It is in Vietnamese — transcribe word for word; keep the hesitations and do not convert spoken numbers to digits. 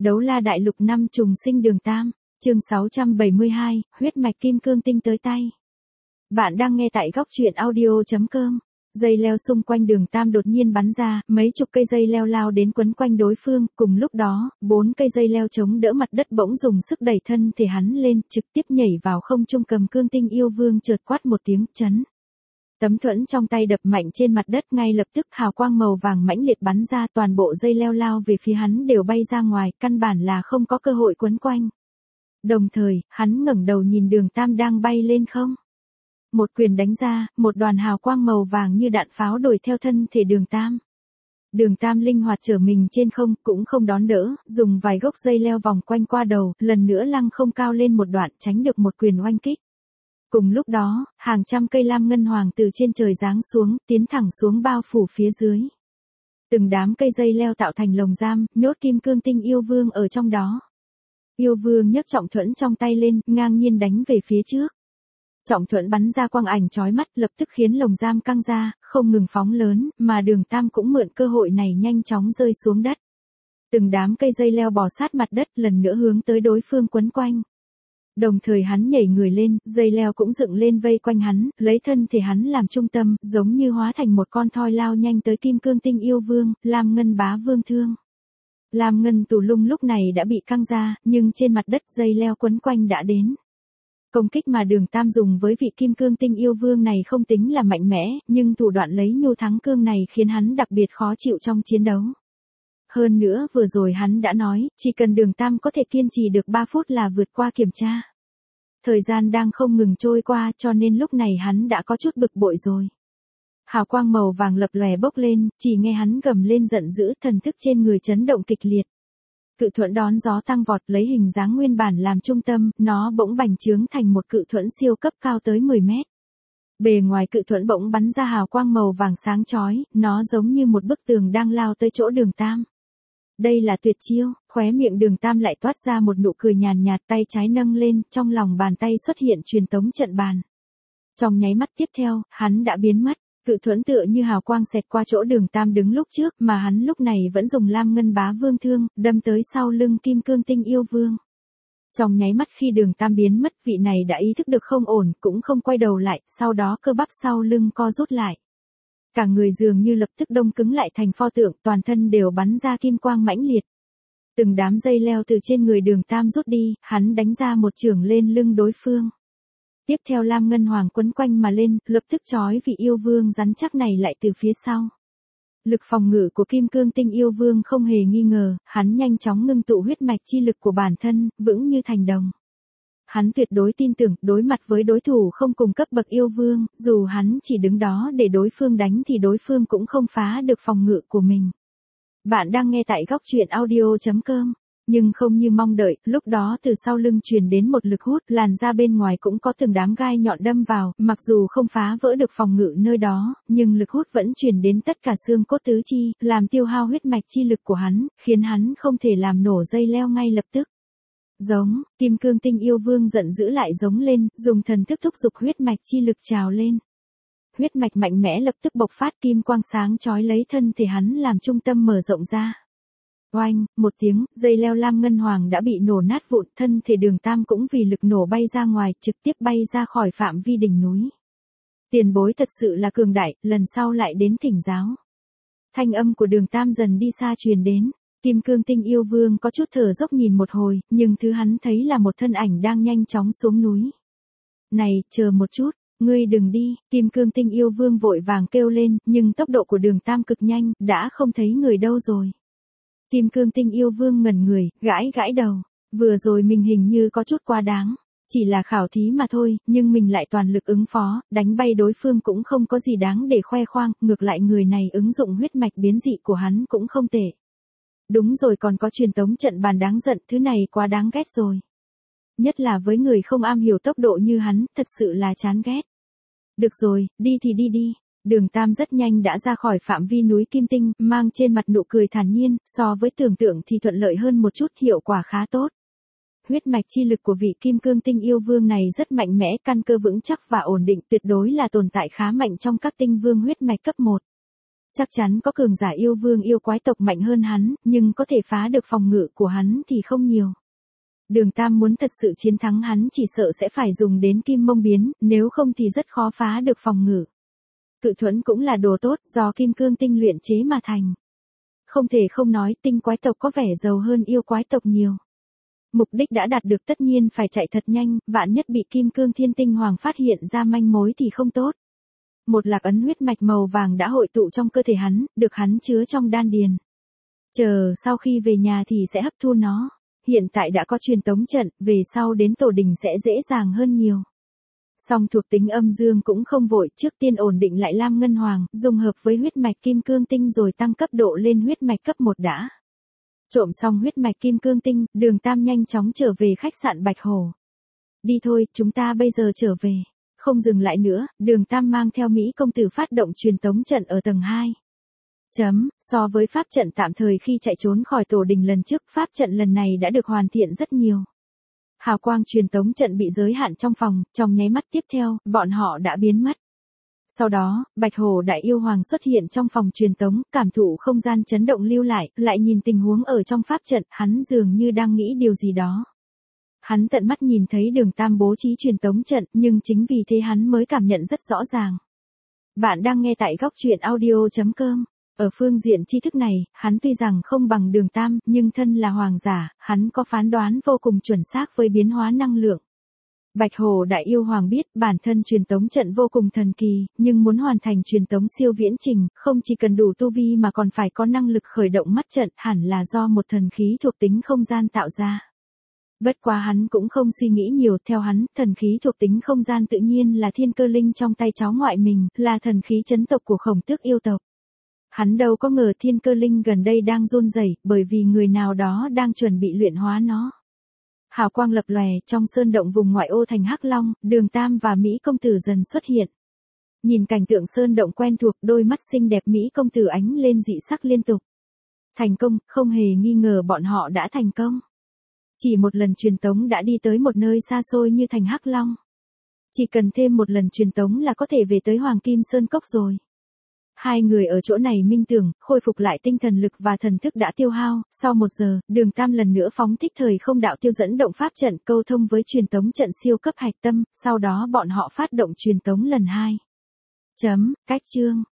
Đấu La Đại Lục năm trùng sinh Đường Tam, chương sáu trăm bảy mươi hai, huyết mạch kim cương tinh tới tay. Bạn đang nghe tại góc truyện audio chấm com. Dây leo xung quanh Đường Tam đột nhiên bắn ra, mấy chục cây dây leo lao đến quấn quanh đối phương, cùng lúc đó, bốn cây dây leo chống đỡ mặt đất bỗng dùng sức đẩy thân thể hắn lên, trực tiếp nhảy vào không trung. Cầm cương tinh yêu vương chợt quát một tiếng, chấn. Tấm thuẫn trong tay đập mạnh trên mặt đất, ngay lập tức hào quang màu vàng mãnh liệt bắn ra, toàn bộ dây leo lao về phía hắn đều bay ra ngoài, căn bản là không có cơ hội quấn quanh. Đồng thời, hắn ngẩng đầu nhìn Đường Tam đang bay lên không. Một quyền đánh ra, một đoàn hào quang màu vàng như đạn pháo đuổi theo thân thể Đường Tam. Đường Tam linh hoạt trở mình trên không, cũng không đón đỡ, dùng vài gốc dây leo vòng quanh qua đầu, lần nữa lăng không cao lên một đoạn, tránh được một quyền oanh kích. Cùng lúc đó, hàng trăm cây lam ngân hoàng từ trên trời giáng xuống, tiến thẳng xuống bao phủ phía dưới. Từng đám cây dây leo tạo thành lồng giam, nhốt kim cương tinh yêu vương ở trong đó. Yêu vương nhấc trọng thuẫn trong tay lên, ngang nhiên đánh về phía trước. Trọng thuẫn bắn ra quang ảnh chói mắt, lập tức khiến lồng giam căng ra, không ngừng phóng lớn, mà Đường Tam cũng mượn cơ hội này nhanh chóng rơi xuống đất. Từng đám cây dây leo bò sát mặt đất, lần nữa hướng tới đối phương quấn quanh. Đồng thời hắn nhảy người lên, dây leo cũng dựng lên vây quanh hắn, lấy thân thể hắn làm trung tâm, giống như hóa thành một con thoi lao nhanh tới kim cương tinh yêu vương, Lam Ngân Bá Vương Thương. Lam Ngân Tù Lung lúc này đã bị căng ra, nhưng trên mặt đất dây leo quấn quanh đã đến. Công kích mà Đường Tam dùng với vị kim cương tinh yêu vương này không tính là mạnh mẽ, nhưng thủ đoạn lấy nhu thắng cương này khiến hắn đặc biệt khó chịu trong chiến đấu. Hơn nữa vừa rồi hắn đã nói, chỉ cần Đường Tam có thể kiên trì được ba phút là vượt qua kiểm tra. Thời gian đang không ngừng trôi qua, cho nên lúc này hắn đã có chút bực bội rồi. Hào quang màu vàng lập lòe bốc lên, chỉ nghe hắn gầm lên giận dữ, thần thức trên người chấn động kịch liệt. Cự thuẫn đón gió tăng vọt, lấy hình dáng nguyên bản làm trung tâm, nó bỗng bành trướng thành một cự thuẫn siêu cấp cao tới mười mét. Bề ngoài cự thuẫn bỗng bắn ra hào quang màu vàng sáng chói, nó giống như một bức tường đang lao tới chỗ Đường Tam. Đây là tuyệt chiêu, khóe miệng Đường Tam lại toát ra một nụ cười nhàn nhạt, tay trái nâng lên, trong lòng bàn tay xuất hiện truyền tống trận bàn. Trong nháy mắt tiếp theo, hắn đã biến mất, cự thuẫn tựa như hào quang xẹt qua chỗ Đường Tam đứng lúc trước, mà hắn lúc này vẫn dùng Lam Ngân Bá Vương Thương, đâm tới sau lưng kim cương tinh yêu vương. Trong nháy mắt khi Đường Tam biến mất, vị này đã ý thức được không ổn, cũng không quay đầu lại, sau đó cơ bắp sau lưng co rút lại. Cả người dường như lập tức đông cứng lại thành pho tượng, toàn thân đều bắn ra kim quang mãnh liệt. Từng đám dây leo từ trên người Đường Tam rút đi, hắn đánh ra một chưởng lên lưng đối phương. Tiếp theo Lam Ngân Hoàng quấn quanh mà lên, lập tức trói vị yêu vương rắn chắc này lại từ phía sau. Lực phòng ngự của kim cương tinh yêu vương không hề nghi ngờ, hắn nhanh chóng ngưng tụ huyết mạch chi lực của bản thân, vững như thành đồng. Hắn tuyệt đối tin tưởng, đối mặt với đối thủ không cùng cấp bậc yêu vương, dù hắn chỉ đứng đó để đối phương đánh thì đối phương cũng không phá được phòng ngự của mình. Bạn đang nghe tại góc truyện audio chấm com. Nhưng không như mong đợi, lúc đó từ sau lưng truyền đến một lực hút, làn da bên ngoài cũng có từng đám gai nhọn đâm vào, mặc dù không phá vỡ được phòng ngự nơi đó, nhưng lực hút vẫn truyền đến tất cả xương cốt tứ chi, làm tiêu hao huyết mạch chi lực của hắn, khiến hắn không thể làm nổ dây leo ngay lập tức. Giống, kim cương tinh yêu vương giận dữ lại giống lên, dùng thần thức thúc giục huyết mạch chi lực trào lên. Huyết mạch mạnh mẽ lập tức bộc phát, kim quang sáng chói lấy thân thể hắn làm trung tâm mở rộng ra. Oanh, một tiếng, dây leo Lam Ngân Hoàng đã bị nổ nát vụn, thân thể Đường Tam cũng vì lực nổ bay ra ngoài, trực tiếp bay ra khỏi phạm vi đỉnh núi. Tiền bối thật sự là cường đại, lần sau lại đến thỉnh giáo. Thanh âm của Đường Tam dần đi xa truyền đến. Kim cương tinh yêu vương có chút thở dốc nhìn một hồi, nhưng thứ hắn thấy là một thân ảnh đang nhanh chóng xuống núi. Này, chờ một chút, ngươi đừng đi, kim cương tinh yêu vương vội vàng kêu lên, nhưng tốc độ của Đường Tam cực nhanh, đã không thấy người đâu rồi. Kim cương tinh yêu vương ngẩn người, gãi gãi đầu, vừa rồi mình hình như có chút quá đáng. Chỉ là khảo thí mà thôi, nhưng mình lại toàn lực ứng phó, đánh bay đối phương cũng không có gì đáng để khoe khoang, ngược lại người này ứng dụng huyết mạch biến dị của hắn cũng không tệ. Đúng rồi, còn có truyền tống trận bàn đáng giận, thứ này quá đáng ghét rồi. Nhất là với người không am hiểu tốc độ như hắn, thật sự là chán ghét. Được rồi, đi thì đi đi. Đường Tam rất nhanh đã ra khỏi phạm vi núi Kim Tinh, mang trên mặt nụ cười thản nhiên, so với tưởng tượng thì thuận lợi hơn một chút, hiệu quả khá tốt. Huyết mạch chi lực của vị kim cương tinh yêu vương này rất mạnh mẽ, căn cơ vững chắc và ổn định, tuyệt đối là tồn tại khá mạnh trong các tinh vương huyết mạch cấp một. Chắc chắn có cường giả yêu vương yêu quái tộc mạnh hơn hắn, nhưng có thể phá được phòng ngự của hắn thì không nhiều. Đường Tam muốn thật sự chiến thắng hắn chỉ sợ sẽ phải dùng đến kim mông biến, nếu không thì rất khó phá được phòng ngự. Cự thuẫn cũng là đồ tốt do kim cương tinh luyện chế mà thành. Không thể không nói tinh quái tộc có vẻ giàu hơn yêu quái tộc nhiều. Mục đích đã đạt được tất nhiên phải chạy thật nhanh, vạn nhất bị kim cương thiên tinh hoàng phát hiện ra manh mối thì không tốt. Một lạc ấn huyết mạch màu vàng đã hội tụ trong cơ thể hắn, được hắn chứa trong đan điền. Chờ sau khi về nhà thì sẽ hấp thu nó. Hiện tại đã có truyền tống trận, về sau đến tổ đình sẽ dễ dàng hơn nhiều. Song thuộc tính âm dương cũng không vội, trước tiên ổn định lại lam ngân hoàng, dùng hợp với huyết mạch kim cương tinh rồi tăng cấp độ lên huyết mạch cấp một đã. Trộm xong huyết mạch kim cương tinh, Đường Tam nhanh chóng trở về khách sạn Bạch Hồ. Đi thôi, chúng ta bây giờ trở về. Không dừng lại nữa, Đường Tam mang theo Mỹ công tử phát động truyền tống trận ở tầng hai. Chấm, so với pháp trận tạm thời khi chạy trốn khỏi tổ đình lần trước, pháp trận lần này đã được hoàn thiện rất nhiều. Hào quang truyền tống trận bị giới hạn trong phòng, trong nháy mắt tiếp theo, bọn họ đã biến mất. Sau đó, Bạch Hồ Đại Yêu Hoàng xuất hiện trong phòng truyền tống, cảm thụ không gian chấn động lưu lại, lại nhìn tình huống ở trong pháp trận, hắn dường như đang nghĩ điều gì đó. Hắn tận mắt nhìn thấy Đường Tam bố trí truyền tống trận, nhưng chính vì thế hắn mới cảm nhận rất rõ ràng. Bạn đang nghe tại góc truyện audio chấm com. Ở phương diện tri thức này, hắn tuy rằng không bằng Đường Tam, nhưng thân là hoàng giả, hắn có phán đoán vô cùng chuẩn xác với biến hóa năng lượng. Bạch Hồ Đại Yêu Hoàng biết bản thân truyền tống trận vô cùng thần kỳ, nhưng muốn hoàn thành truyền tống siêu viễn trình, không chỉ cần đủ tu vi mà còn phải có năng lực khởi động mắt trận, hẳn là do một thần khí thuộc tính không gian tạo ra. Bất quá hắn cũng không suy nghĩ nhiều, theo hắn, thần khí thuộc tính không gian tự nhiên là thiên cơ linh trong tay cháu ngoại mình, là thần khí chấn tộc của Khổng Tước yêu tộc. Hắn đâu có ngờ thiên cơ linh gần đây đang run rẩy, bởi vì người nào đó đang chuẩn bị luyện hóa nó. Hào quang lập lòe, trong sơn động vùng ngoại ô thành Hắc Long, Đường Tam và Mỹ công tử dần xuất hiện. Nhìn cảnh tượng sơn động quen thuộc, đôi mắt xinh đẹp Mỹ công tử ánh lên dị sắc liên tục. Thành công, không hề nghi ngờ bọn họ đã thành công. Chỉ một lần truyền tống đã đi tới một nơi xa xôi như thành Hắc Long. Chỉ cần thêm một lần truyền tống là có thể về tới Hoàng Kim Sơn Cốc rồi. Hai người ở chỗ này minh tưởng, khôi phục lại tinh thần lực và thần thức đã tiêu hao, sau một giờ, Đường Tam lần nữa phóng thích thời không đạo tiêu dẫn động pháp trận câu thông với truyền tống trận siêu cấp hạch tâm, sau đó bọn họ phát động truyền tống lần hai. Chấm, cách chương.